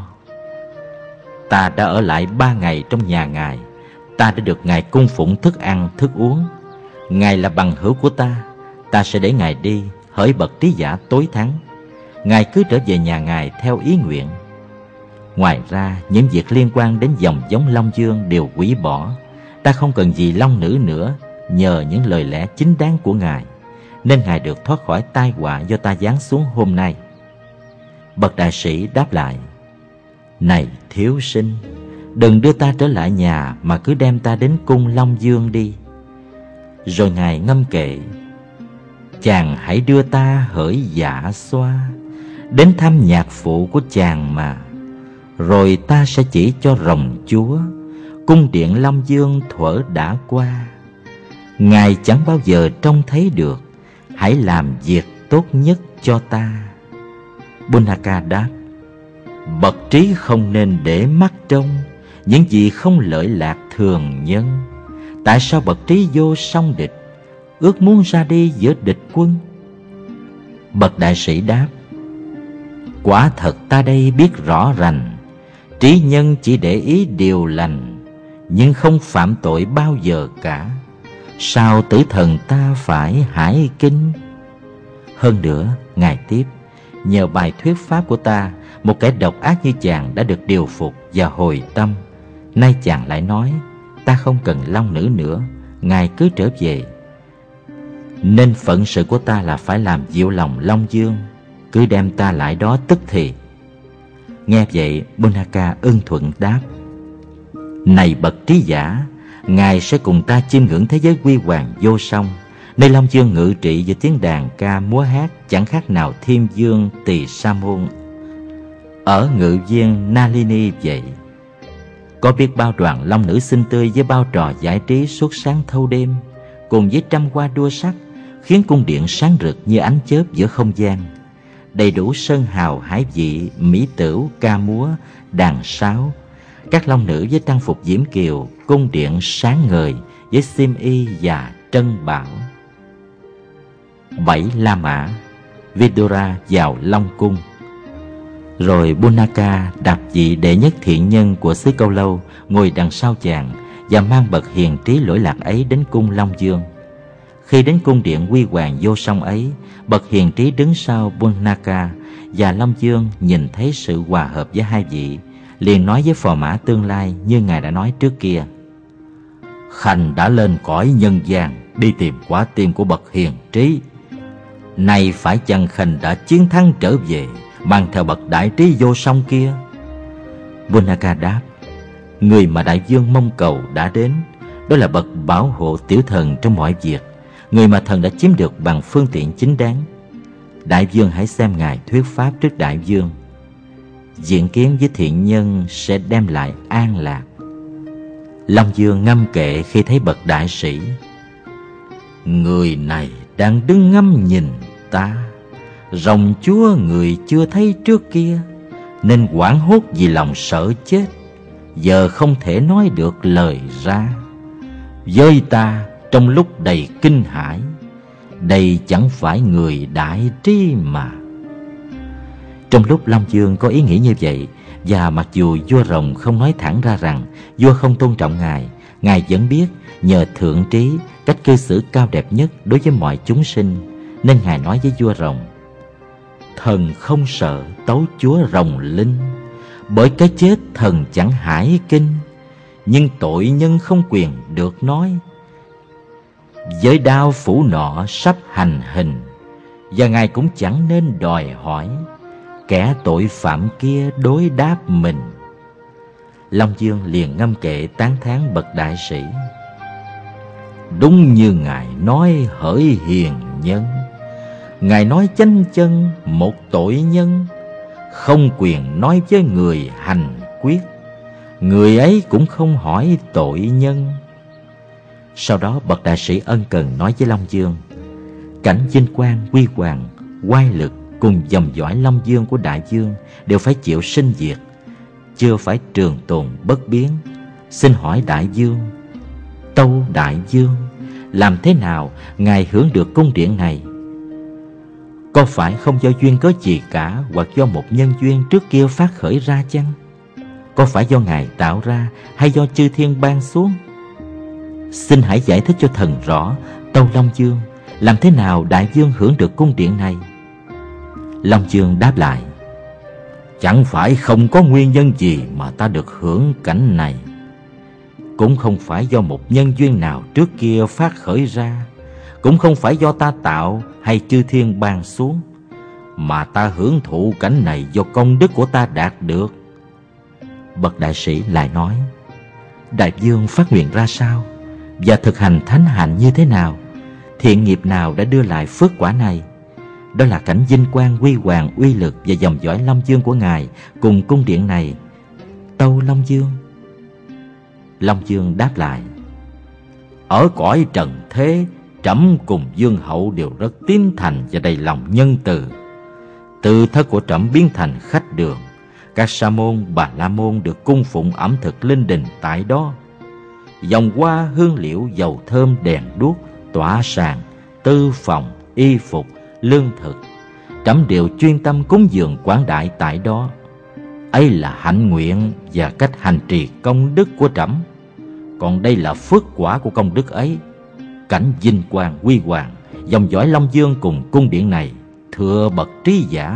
ta đã ở lại 3 ngày trong nhà ngài. Ta đã được ngài cung phụng thức ăn, thức uống. Ngài là bằng hữu của ta sẽ để ngài đi, hỡi bậc trí giả tối thắng. Ngài cứ trở về nhà ngài theo ý nguyện. Ngoài ra, những việc liên quan đến dòng giống Long Dương đều hủy bỏ. Ta không cần gì long nữ nữa, nhờ những lời lẽ chính đáng của ngài, nên ngài được thoát khỏi tai họa do ta giáng xuống hôm nay. Bậc đại sĩ đáp lại: này thiếu sinh, đừng đưa ta trở lại nhà, mà cứ đem ta đến cung Long Dương đi. Rồi ngài ngâm kệ: chàng hãy đưa ta hỡi Dạ Xoa đến thăm nhạc phụ của chàng mà. Rồi ta sẽ chỉ cho rồng chúa cung điện Long Dương thuở đã qua. Ngài chẳng bao giờ trông thấy được. Hãy làm việc tốt nhất cho ta. Bunhaka đáp: bậc trí không nên để mắt trông những gì không lợi lạc thường nhân. Tại sao bậc trí vô song địch, ước muốn ra đi giữa địch quân? Bậc đại sĩ đáp: quả thật ta đây biết rõ rành. Trí nhân chỉ để ý điều lành, nhưng không phạm tội bao giờ cả. Sao tử thần ta phải hải kinh? Hơn nữa, Ngài tiếp, nhờ bài thuyết pháp của ta, một kẻ độc ác như chàng đã được điều phục và hồi tâm. Nay chàng lại nói, ta không cần long nữ nữa, Ngài cứ trở về. Nên phận sự của ta là phải làm dịu lòng Long Dương, cứ đem ta lại đó tức thì. Nghe vậy, Bunaka ưng thuận đáp, này bậc trí giả, Ngài sẽ cùng ta chiêm ngưỡng thế giới huy hoàng vô song, nơi Long Dương ngự trị với tiếng đàn ca múa hát chẳng khác nào Thiên Dương Tỳ Sa Môn ở ngự viên Nalini vậy. Có biết bao đoàn long nữ xinh tươi với bao trò giải trí suốt sáng thâu đêm, cùng với trăm hoa đua sắc, khiến cung điện sáng rực như ánh chớp giữa không gian. Đầy đủ sơn hào hải vị, mỹ tửu, ca múa, đàn sáo. Các long nữ với trang phục diễm kiều, cung điện sáng ngời với xiêm y và trân bảo. 7. La Mã Vidura vào Long Cung. Rồi Bunaka đạp vị đệ nhất thiện nhân của xứ Câu Lâu ngồi đằng sau chàng và mang bậc hiền trí lỗi lạc ấy đến cung Long Dương. Khi đến cung điện huy hoàng vô song ấy, bậc hiền trí đứng sau Bunaka, và Long Dương nhìn thấy sự hòa hợp với hai vị, liền nói với phò mã tương lai như Ngài đã nói trước kia: Khanh đã lên cõi nhân gian đi tìm quả tim của bậc hiền trí. Nay phải chăng Khanh đã chiến thắng trở về, mang theo bậc đại trí vô song kia? Bunaka đáp: Người mà đại vương mong cầu đã đến, đó là bậc bảo hộ tiểu thần trong mọi việc, người mà thần đã chiếm được bằng phương tiện chính đáng. Đại vương hãy xem Ngài thuyết pháp trước đại vương. Diện kiến với thiện nhân sẽ đem lại an lạc. Long Dương ngâm kệ khi thấy bậc đại sĩ. Người này đang đứng ngắm nhìn ta, rồng chúa người chưa thấy trước kia, nên hoảng hốt vì lòng sợ chết, giờ không thể nói được lời ra. Với ta trong lúc đầy kinh hãi, đây chẳng phải người đại trí mà. Trong lúc Long Dương có ý nghĩ như vậy, và mặc dù vua rồng không nói thẳng ra rằng vua không tôn trọng Ngài, Ngài vẫn biết nhờ thượng trí, cách cư xử cao đẹp nhất đối với mọi chúng sinh, nên Ngài nói với vua rồng: Thần không sợ tấu chúa rồng linh, bởi cái chết thần chẳng hải kinh, nhưng tội nhân không quyền được nói. Với đao phủ nọ sắp hành hình, và Ngài cũng chẳng nên đòi hỏi kẻ tội phạm kia đối đáp mình. Long Dương liền ngâm kệ tán thán bậc đại sĩ: Đúng như Ngài nói hỡi hiền nhân, Ngài nói chánh chân một tội nhân, không quyền nói với người hành quyết, người ấy cũng không hỏi tội nhân. Sau đó bậc đại sĩ ân cần nói với Long Dương: Cảnh vinh quang, huy hoàng, oai lực cùng dòng dõi Long Dương của đại vương đều phải chịu sinh diệt, chưa phải trường tồn bất biến. Xin hỏi đại vương, tâu đại vương, làm thế nào Ngài hưởng được cung điện này? Có phải không do duyên cớ gì cả, hoặc do một nhân duyên trước kia phát khởi ra chăng? Có phải do Ngài tạo ra, hay do chư thiên ban xuống? Xin hãy giải thích cho thần rõ, tâu Long Dương, làm thế nào đại vương hưởng được cung điện này? Long Dương đáp lại: Chẳng phải không có nguyên nhân gì mà ta được hưởng cảnh này, cũng không phải do một nhân duyên nào trước kia phát khởi ra, cũng không phải do ta tạo hay chư thiên ban xuống, mà ta hưởng thụ cảnh này do công đức của ta đạt được. Bậc đại sĩ lại nói: Đại vương phát nguyện ra sao, và thực hành thánh hạnh như thế nào? Thiện nghiệp nào đã đưa lại phước quả này? Đó là cảnh vinh quang, huy hoàng, uy lực và dòng dõi Long Dương của Ngài cùng cung điện này, tâu Long Dương. Long Dương đáp lại: Ở cõi trần thế, trẫm cùng vương hậu đều rất tín thành và đầy lòng nhân từ. Tự thân của trẫm biến thành khách đường, các sa môn, bà la môn được cung phụng ẩm thực linh đình tại đó. Dòng hoa, hương liệu, dầu thơm, đèn đuốc, tỏa sàn, tư phòng, y phục, lương thực, trẫm đều chuyên tâm cúng dường quảng đại tại đó. Ấy là hạnh nguyện và cách hành trì công đức của trẫm. Còn đây là phước quả của công đức ấy. Cảnh vinh quang huy hoàng, dòng dõi Long Dương cùng cung điện này, thưa bậc trí giả.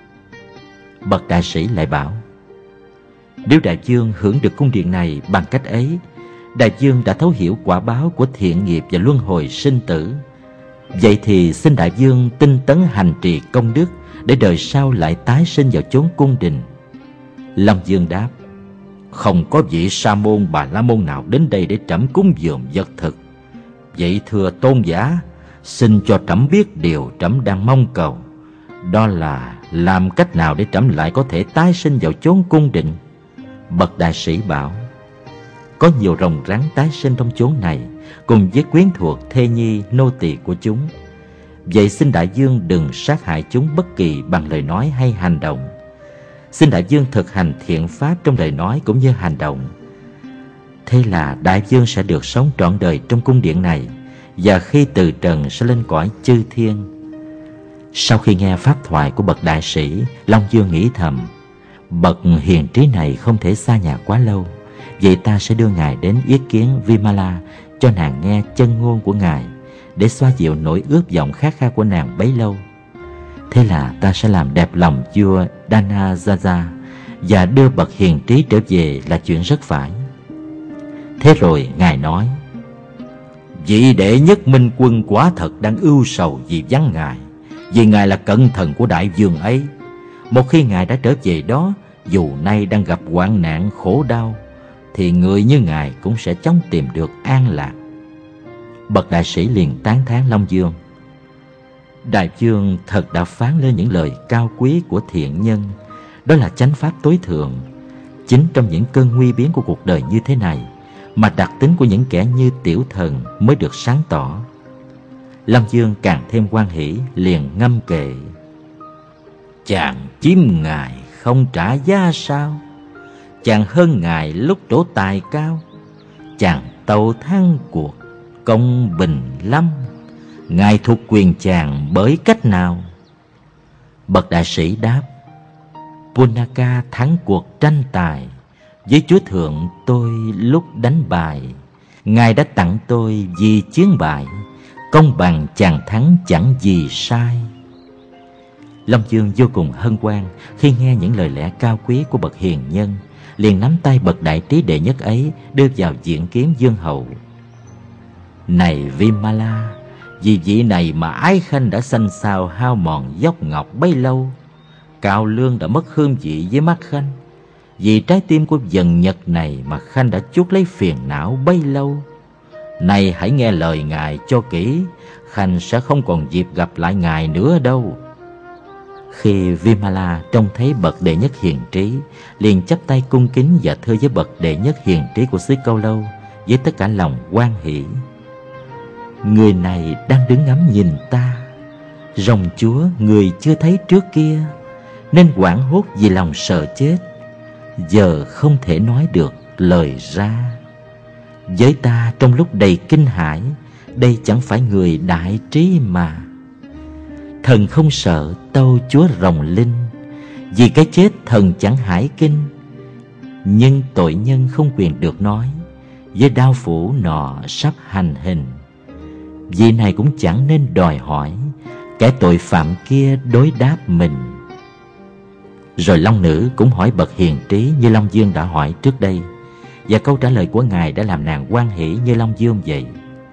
Bậc đại sĩ lại bảo: nếu đại vương hưởng được cung điện này bằng cách ấy, đại vương đã thấu hiểu quả báo của thiện nghiệp và luân hồi sinh tử. Vậy thì xin đại vương tinh tấn hành trì công đức, để đời sau lại tái sinh vào chốn cung đình. Long Dương đáp: không có vị sa môn bà la môn nào đến đây để trẫm cúng dường vật thực. Vậy thưa tôn giả, xin cho trẫm biết điều trẫm đang mong cầu. Đó là làm cách nào để trẫm lại có thể tái sinh vào chốn cung đình? Bậc đại sĩ bảo: có nhiều rồng rắn tái sinh trong chốn này, cùng với quyến thuộc, thê nhi, nô tỳ của chúng. Vậy xin đại vương đừng sát hại chúng bất kỳ bằng lời nói hay hành động. Xin đại vương thực hành thiện pháp trong lời nói cũng như hành động. Thế là đại vương sẽ được sống trọn đời trong cung điện này, và khi từ trần sẽ lên cõi chư thiên. Sau khi nghe pháp thoại của bậc đại sĩ, Long Dương nghĩ thầm: bậc hiền trí này không thể xa nhà quá lâu. Vậy ta sẽ đưa ngài đến yết kiến Vimala, cho nàng nghe chân ngôn của ngài, để xoa dịu nỗi ước vọng khát khao của nàng bấy lâu. Thế là ta sẽ làm đẹp lòng vua Danajaja, và đưa bậc hiền trí trở về là chuyện rất phải. Thế rồi ngài nói: vị đệ nhất minh quân quả thật đang ưu sầu vì vắng ngài, vì ngài là cận thần của đại vương ấy. Một khi ngài đã trở về đó, dù nay đang gặp hoạn nạn khổ đau, thì người như ngài cũng sẽ chóng tìm được an lạc. Bậc đại sĩ liền tán thán Long Dương: đại vương thật đã phán lên những lời cao quý của thiện nhân. Đó là chánh pháp tối thượng. Chính trong những cơn nguy biến của cuộc đời như thế này, mà đặc tính của những kẻ như tiểu thần mới được sáng tỏ. Long Dương càng thêm hoan hỷ, liền ngâm kệ: chàng chiếm ngài không trả giá sao? Chàng hơn ngài lúc trổ tài cao. Chàng tàu thang cuộc công bình lắm. Ngài thuộc quyền chàng bởi cách nào? Bậc đại sĩ đáp: Punaka thắng cuộc tranh tài. Với chúa thượng tôi lúc đánh bài, ngài đã tặng tôi vì chiến bại. Công bằng chàng thắng chẳng gì sai. Long Dương vô cùng hân hoan khi nghe những lời lẽ cao quý của bậc hiền nhân, liền nắm tay bậc đại trí đệ nhất ấy đưa vào diện kiến vương hậu. Này Vimala, vì vị này mà ái khanh đã xanh xao hao mòn dốc ngọc bấy lâu. Cao lương đã mất hương vị với mắt khanh. Vì trái tim của dần nhật này mà khanh đã chuốc lấy phiền não bấy lâu. Này hãy nghe lời ngài cho kỹ, khanh sẽ không còn dịp gặp lại ngài nữa đâu. Khi Vimala trông thấy bậc đệ nhất hiền trí, liền chắp tay cung kính và thưa với bậc đệ nhất hiền trí của xứ Câu Lâu với tất cả lòng hoan hỷ: người này đang đứng ngắm nhìn ta. Rồng chúa người chưa thấy trước kia, nên hoảng hốt vì lòng sợ chết. Giờ không thể nói được lời ra. Với ta trong lúc đầy kinh hãi, đây chẳng phải người đại trí mà. Thần không sợ tâu chúa rồng linh, vì cái chết thần chẳng hải kinh. Nhưng tội nhân không quyền được nói, với đao phủ nọ sắp hành hình. Vị này cũng chẳng nên đòi hỏi, kẻ tội phạm kia đối đáp mình. Rồi Long Nữ cũng hỏi bậc hiền trí như Long Dương đã hỏi trước đây, và câu trả lời của ngài đã làm nàng hoan hỷ như Long Dương vậy.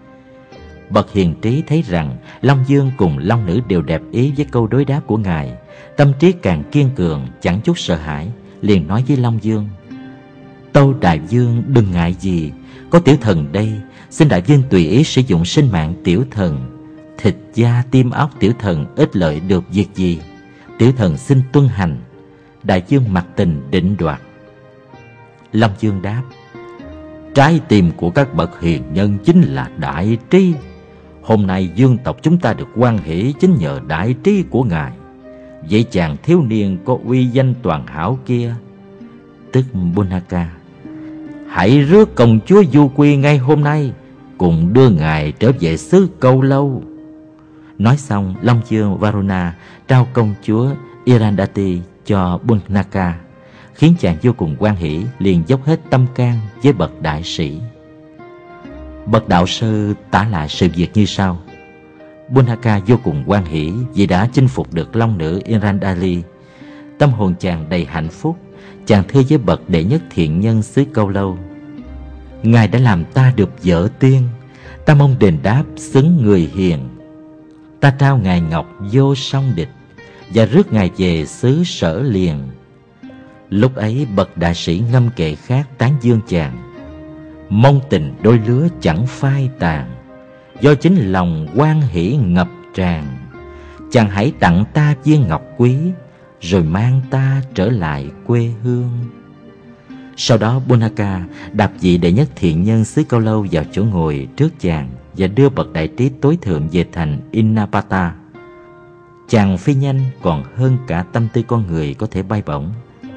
Bậc hiền trí thấy rằng Long Dương cùng Long Nữ đều đẹp ý với câu đối đáp của ngài, tâm trí càng kiên cường, chẳng chút sợ hãi, liền nói với Long Dương: tâu đại vương đừng ngại gì, có tiểu thần đây, xin đại vương tùy ý sử dụng sinh mạng tiểu thần. Thịt da tim óc tiểu thần ít lợi được việc gì, tiểu thần xin tuân hành. Đại vương mặc tình định đoạt. Long Dương đáp: trái tim của các bậc hiền nhân chính là đại trí. Hôm nay vương tộc chúng ta được hoan hỷ chính nhờ đại trí của ngài. Vậy chàng thiếu niên có uy danh toàn hảo kia, tức Punaka, hãy rước công chúa Du Quy ngay hôm nay, cùng đưa ngài trở về xứ Câu Lâu. Nói xong, Long Dương Varuna trao công chúa Irandati cho Punaka. khiến chàng vô cùng hoan hỷ, liền dốc hết tâm can với bậc đại sĩ. Bậc đạo sư tả lại sự việc như sau: Bunaka vô cùng hoan hỷ vì đã chinh phục được long nữ Irandali. Tâm hồn chàng đầy hạnh phúc. Chàng thưa với bậc đệ nhất thiện nhân xứ Câu Lâu: Ngài đã làm ta được vợ tiên, ta mong đền đáp xứng người hiền. Ta trao ngài ngọc vô song địch, và rước ngài về xứ Sở liền. Lúc ấy bậc đại sĩ ngâm kệ khác tán dương chàng: Mong tình đôi lứa chẳng phai tàn, do chính lòng hoan hỷ ngập tràn. Chàng hãy tặng ta viên ngọc quý, rồi mang ta trở lại quê hương. Sau đó Bunaka đạp vị đệ nhất thiện nhân xứ Câu Lâu vào chỗ ngồi trước chàng và đưa bậc đại trí tối thượng về thành Innapata. Chàng phi nhanh còn hơn cả tâm tư con người có thể bay bổng.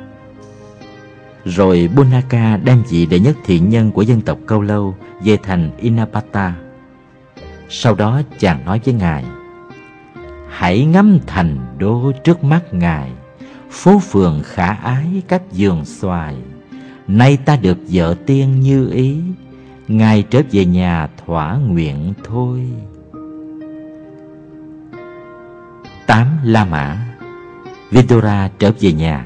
Rồi Bunaka đem vị đệ nhất thiện nhân của dân tộc Câu Lâu về thành Innapata. Sau đó chàng nói với ngài: Hãy ngắm thành đô trước mắt ngài, phố phường khả ái các vườn xoài. Nay ta được vợ tiên như ý, ngài trở về nhà thỏa nguyện thôi. 8. La Mã. Vidura trở về nhà.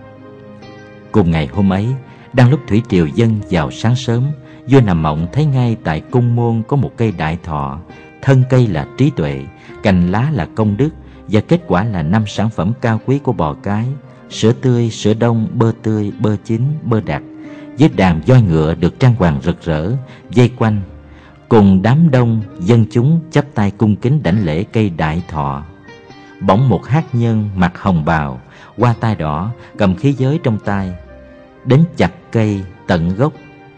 Cùng ngày hôm ấy, đang lúc thủy triều dâng vào sáng sớm, vua nằm mộng thấy ngay tại cung môn có một cây đại thọ. Thân cây là trí tuệ, cành lá là công đức, và kết quả là 5 sản phẩm cao quý của bò cái: sữa tươi, sữa đông, bơ tươi, bơ chín, bơ đặc, với đàn voi ngựa được trang hoàng rực rỡ vây quanh, cùng đám đông dân chúng chắp tay cung kính đảnh lễ cây đại thọ. Bỗng một hắc nhân mặc hồng bào, hoa tai đỏ, cầm khí giới trong tay, đến chặt cây tận gốc,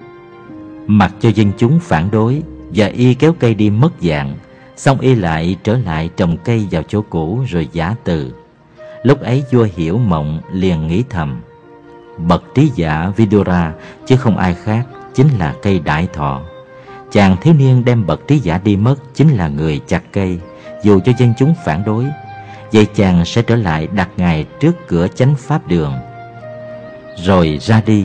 mặc cho dân chúng phản đối, và y kéo cây đi mất dạng. Xong y lại trở lại trồng cây vào chỗ cũ rồi giả từ. Lúc ấy vua hiểu mộng, liền nghĩ thầm: Bậc trí giả Vidura chứ không ai khác chính là cây đại thọ. Chàng thiếu niên đem bậc trí giả đi mất chính là người chặt cây, dù cho dân chúng phản đối. Vậy chàng sẽ trở lại đặt ngài trước cửa chánh pháp đường, rồi ra đi.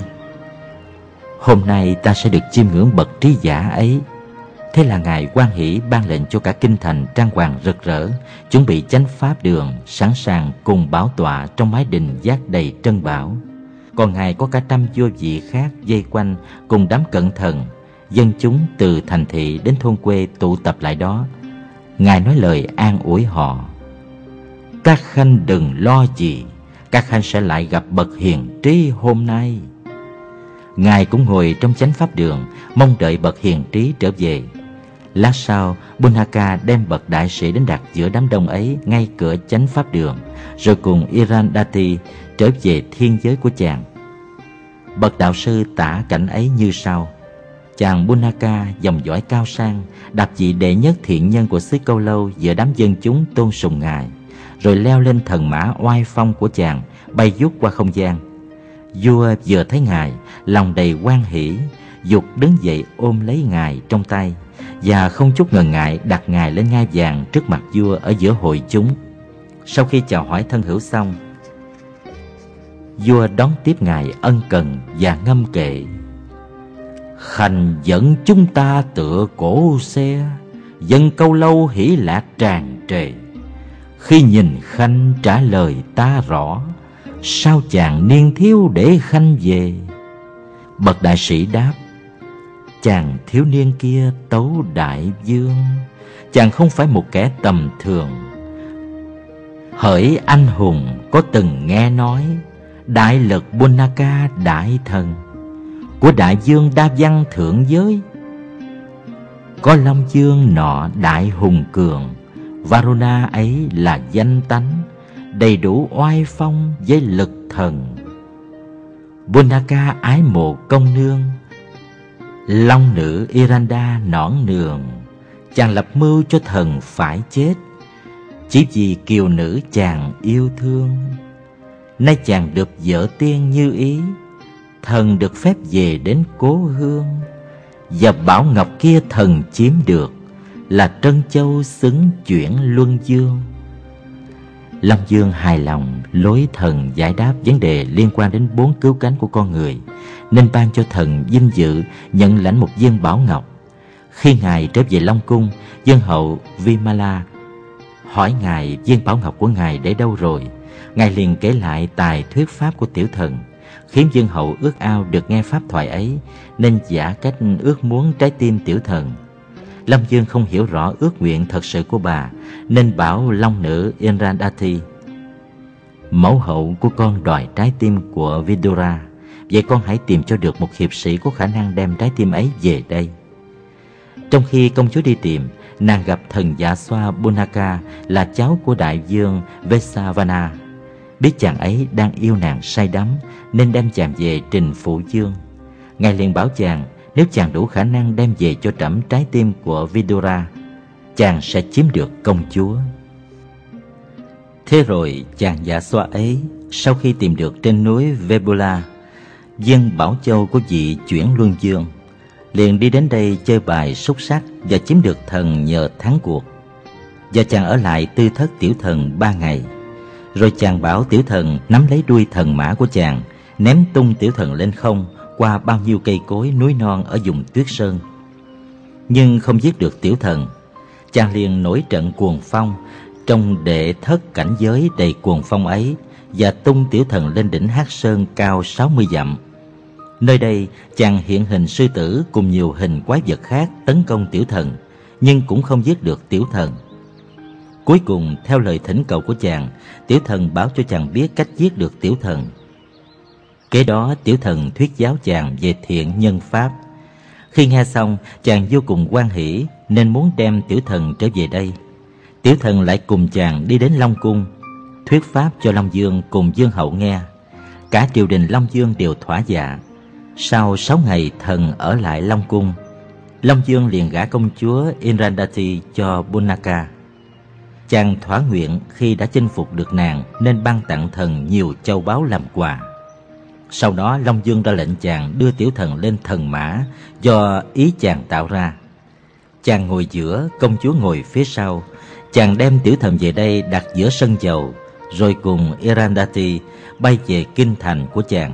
Hôm nay ta sẽ được chiêm ngưỡng bậc trí giả ấy. Thế là ngài hoan hỷ ban lệnh cho cả kinh thành trang hoàng rực rỡ, chuẩn bị chánh pháp đường, sẵn sàng cùng bảo tọa trong mái đình giác đầy trân bảo. Còn ngài có cả trăm vua vị khác vây quanh, cùng đám cận thần. Dân chúng từ thành thị đến thôn quê tụ tập lại đó. Ngài nói lời an ủi họ: Các khanh đừng lo gì, các khanh sẽ lại gặp bậc hiền trí hôm nay. Ngài cũng ngồi trong chánh pháp đường, mong đợi bậc hiền trí trở về. Lát sau, Bunaka đem bậc đại sĩ đến đặt giữa đám đông ấy ngay cửa chánh pháp đường, rồi cùng Irandati trở về thiên giới của chàng. Bậc đạo sư tả cảnh ấy như sau: Chàng Bunaka dòng dõi cao sang, đạp vị đệ nhất thiện nhân của xứ Câu Lâu giữa đám dân chúng tôn sùng ngài, rồi leo lên thần mã oai phong của chàng, bay vút qua không gian. Vua vừa thấy ngài, lòng đầy hoan hỷ, dục đứng dậy ôm lấy ngài trong tay, và không chút ngần ngại đặt ngài lên ngai vàng trước mặt vua ở giữa hội chúng. Sau khi chào hỏi thân hữu xong, vua đón tiếp ngài ân cần và ngâm kệ: Khanh dẫn chúng ta tựa cổ xe, dân Câu Lâu hỷ lạc tràn trề. Khi nhìn khanh trả lời ta rõ, sao chàng niên thiếu để khanh về? Bậc đại sĩ đáp: Chàng thiếu niên kia tấu đại dương, chàng không phải một kẻ tầm thường. Hỡi anh hùng có từng nghe nói, đại lực Bunaka đại thần của đại dương đa văn thượng giới. Có long dương nọ đại hùng cường, Varuna ấy là danh tánh, đầy đủ oai phong với lực thần. Bunaka ái mộ công nương, long nữ Iranda nõn nường. Chàng lập mưu cho thần phải chết, chỉ vì kiều nữ chàng yêu thương. Nay chàng được vợ tiên như ý, thần được phép về đến cố hương. Và bảo ngọc kia thần chiếm được, là trân châu xứng chuyển luân dương. Long Dương hài lòng lối thần giải đáp vấn đề liên quan đến 4 cứu cánh của con người, nên ban cho thần vinh dự nhận lãnh một viên bảo ngọc. Khi ngài trở về Long Cung, dân hậu Vimala hỏi ngài viên bảo ngọc của ngài để đâu rồi. Ngài liền kể lại tài thuyết pháp của tiểu thần, khiến dân hậu ước ao được nghe pháp thoại ấy, nên giả cách ước muốn trái tim tiểu thần. Long Dương không hiểu rõ ước nguyện thật sự của bà, nên bảo long nữ Indradati: mẫu hậu của con đòi trái tim của Vidura, vậy con hãy tìm cho được một hiệp sĩ có khả năng đem trái tim ấy về đây. Trong khi công chúa đi tìm, nàng gặp thần dạ xoa Bunaka là cháu của đại vương Vesavana. Biết chàng ấy đang yêu nàng say đắm, nên đem chàng về trình phụ vương. Ngài liền bảo chàng nếu chàng đủ khả năng đem về cho trẫm trái tim của Vidura, chàng sẽ chiếm được công chúa. Thế rồi chàng dạ xoa ấy, sau khi tìm được trên núi Vebula viên bảo châu của vị chuyển luân dương, liền đi đến đây chơi bài xúc sắc và chiếm được thần nhờ thắng cuộc. Và chàng ở lại tư thất tiểu thần 3 ngày. Rồi chàng bảo tiểu thần nắm lấy đuôi thần mã của chàng, ném tung tiểu thần lên không qua bao nhiêu cây cối núi non ở vùng Tuyết Sơn. Nhưng không giết được tiểu thần. Chàng liền nổi trận cuồng phong trong đệ thất cảnh giới đầy cuồng phong ấy, và tung tiểu thần lên đỉnh Hắc Sơn cao 60 dặm. Nơi đây chàng hiện hình sư tử cùng nhiều hình quái vật khác tấn công tiểu thần, nhưng cũng không giết được tiểu thần. Cuối cùng theo lời thỉnh cầu của chàng, tiểu thần báo cho chàng biết cách giết được tiểu thần. Kế đó tiểu thần thuyết giáo chàng về thiện nhân pháp. Khi nghe xong, chàng vô cùng hoan hỷ, nên muốn đem tiểu thần trở về đây. Tiểu thần lại cùng chàng đi đến Long Cung, thuyết pháp cho Long Dương cùng vương hậu nghe. Cả triều đình Long Dương đều thỏa dạ. Sau 6 ngày thần ở lại Long Cung, Long Dương liền gả công chúa Indradati cho Bunaka. Chàng thỏa nguyện khi đã chinh phục được nàng, nên ban tặng thần nhiều châu báu làm quà. Sau đó Long Dương ra lệnh chàng đưa tiểu thần lên thần mã do ý chàng tạo ra. Chàng ngồi giữa, công chúa ngồi phía sau. Chàng đem tiểu thần về đây đặt giữa sân chầu, rồi cùng Irandati bay về kinh thành của chàng.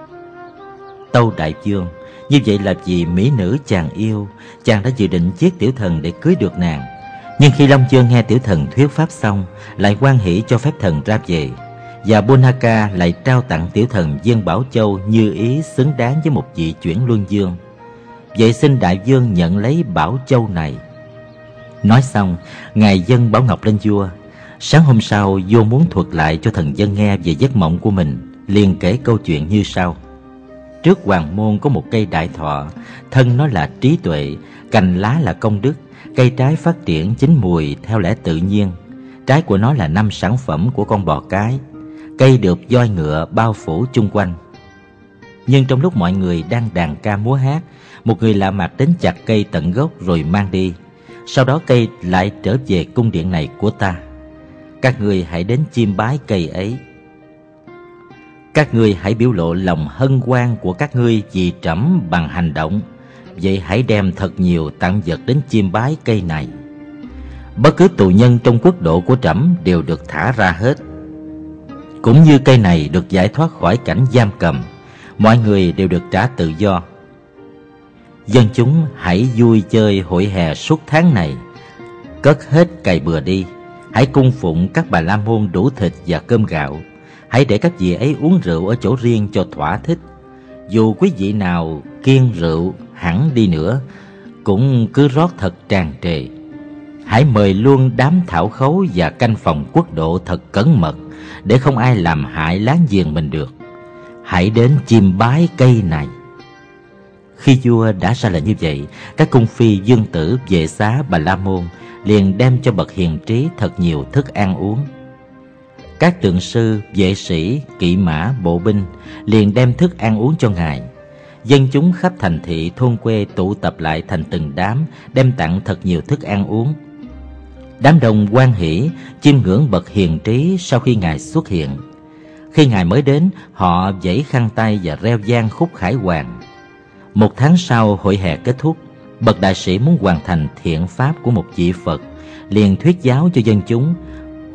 Tâu đại vương, như vậy là vì mỹ nữ chàng yêu, chàng đã dự định giết tiểu thần để cưới được nàng. Nhưng khi Long Dương nghe tiểu thần thuyết pháp xong, lại hoan hỷ cho phép thần ra về, và Bunaka lại trao tặng tiểu thần viên bảo châu như ý xứng đáng với một vị chuyển luân dương. Vậy xin đại vương nhận lấy bảo châu này. Nói xong, ngài dâng bảo ngọc lên vua. Sáng hôm sau, vua muốn thuật lại cho thần dân nghe về giấc mộng của mình, liền kể câu chuyện như sau. Trước hoàng môn có một cây đại thọ, thân nó là trí tuệ, cành lá là công đức, cây trái phát triển chín mùi theo lẽ tự nhiên. Trái của nó là 5 sản phẩm của con bò cái. Cây được voi ngựa bao phủ chung quanh. Nhưng trong lúc mọi người đang đàn ca múa hát, một người lạ mặt đến chặt cây tận gốc rồi mang đi. Sau đó cây lại trở về cung điện này của ta. Các ngươi hãy đến chiêm bái cây ấy. Các ngươi hãy biểu lộ lòng hân hoan của các ngươi vì trẫm bằng hành động. Vậy hãy đem thật nhiều tặng vật đến chiêm bái cây này. Bất cứ tù nhân trong quốc độ của trẫm đều được thả ra hết, cũng như cây này được giải thoát khỏi cảnh giam cầm. Mọi người đều được trả tự do. Dân chúng hãy vui chơi hội hè suốt tháng này. Cất hết cày bừa đi. Hãy cung phụng các bà la môn đủ thịt và cơm gạo. Hãy để các vị ấy uống rượu ở chỗ riêng cho thỏa thích. Dù quý vị nào kiêng rượu hẳn đi nữa, cũng cứ rót thật tràn trề. Hãy mời luôn đám thảo khấu và canh phòng quốc độ thật cẩn mật, để không ai làm hại láng giềng mình được. Hãy đến chiêm bái cây này. Khi vua đã ra lệnh như vậy, các cung phi dương tử vệ xá Bà La Môn liền đem cho bậc hiền trí thật nhiều thức ăn uống. Các tượng sư, vệ sĩ, kỵ mã, bộ binh liền đem thức ăn uống cho ngài. Dân chúng khắp thành thị thôn quê tụ tập lại thành từng đám, đem tặng thật nhiều thức ăn uống. Đám đông hoan hỉ chiêm ngưỡng bậc hiền trí sau khi ngài xuất hiện. Khi ngài mới đến, họ vẫy khăn tay và reo vang khúc khải hoàn. 1 tháng sau hội hè kết thúc, bậc đại sĩ muốn hoàn thành thiện pháp của một vị Phật, liền thuyết giáo cho dân chúng,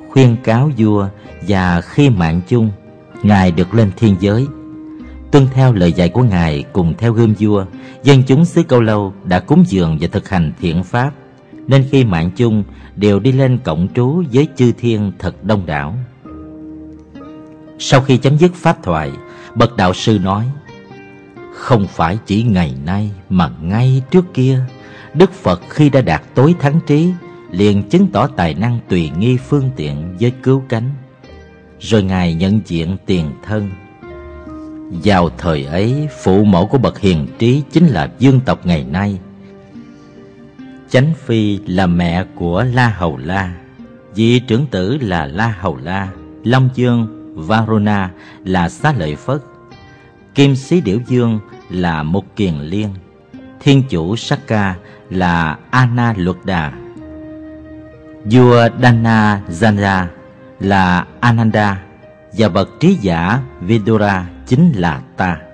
khuyên cáo vua và khi mạng chung, Ngài được lên thiên giới. Tuân theo lời dạy của Ngài cùng theo gương vua, dân chúng xứ Câu Lâu đã cúng dường và thực hành thiện pháp, nên khi mạng chung đều đi lên cộng trú với chư thiên thật đông đảo. Sau khi chấm dứt pháp thoại, bậc đạo sư nói: không phải chỉ ngày nay mà ngay trước kia, Đức Phật khi đã đạt tối thắng trí liền chứng tỏ tài năng tùy nghi phương tiện với cứu cánh. Rồi Ngài nhận diện tiền thân. Vào thời ấy, phụ mẫu của bậc hiền trí chính là vương tộc ngày nay. Chánh Phi là mẹ của La Hầu La, vị trưởng tử là La Hầu La, Long Dương Varuna là Xá Lợi Phất, Kim Sĩ Điểu Dương là Mục Kiền Liên, Thiên chủ Sakka là Ana Luật Đà, vua Dana Jana là Ananda, và bậc trí giả Vidura chính là ta.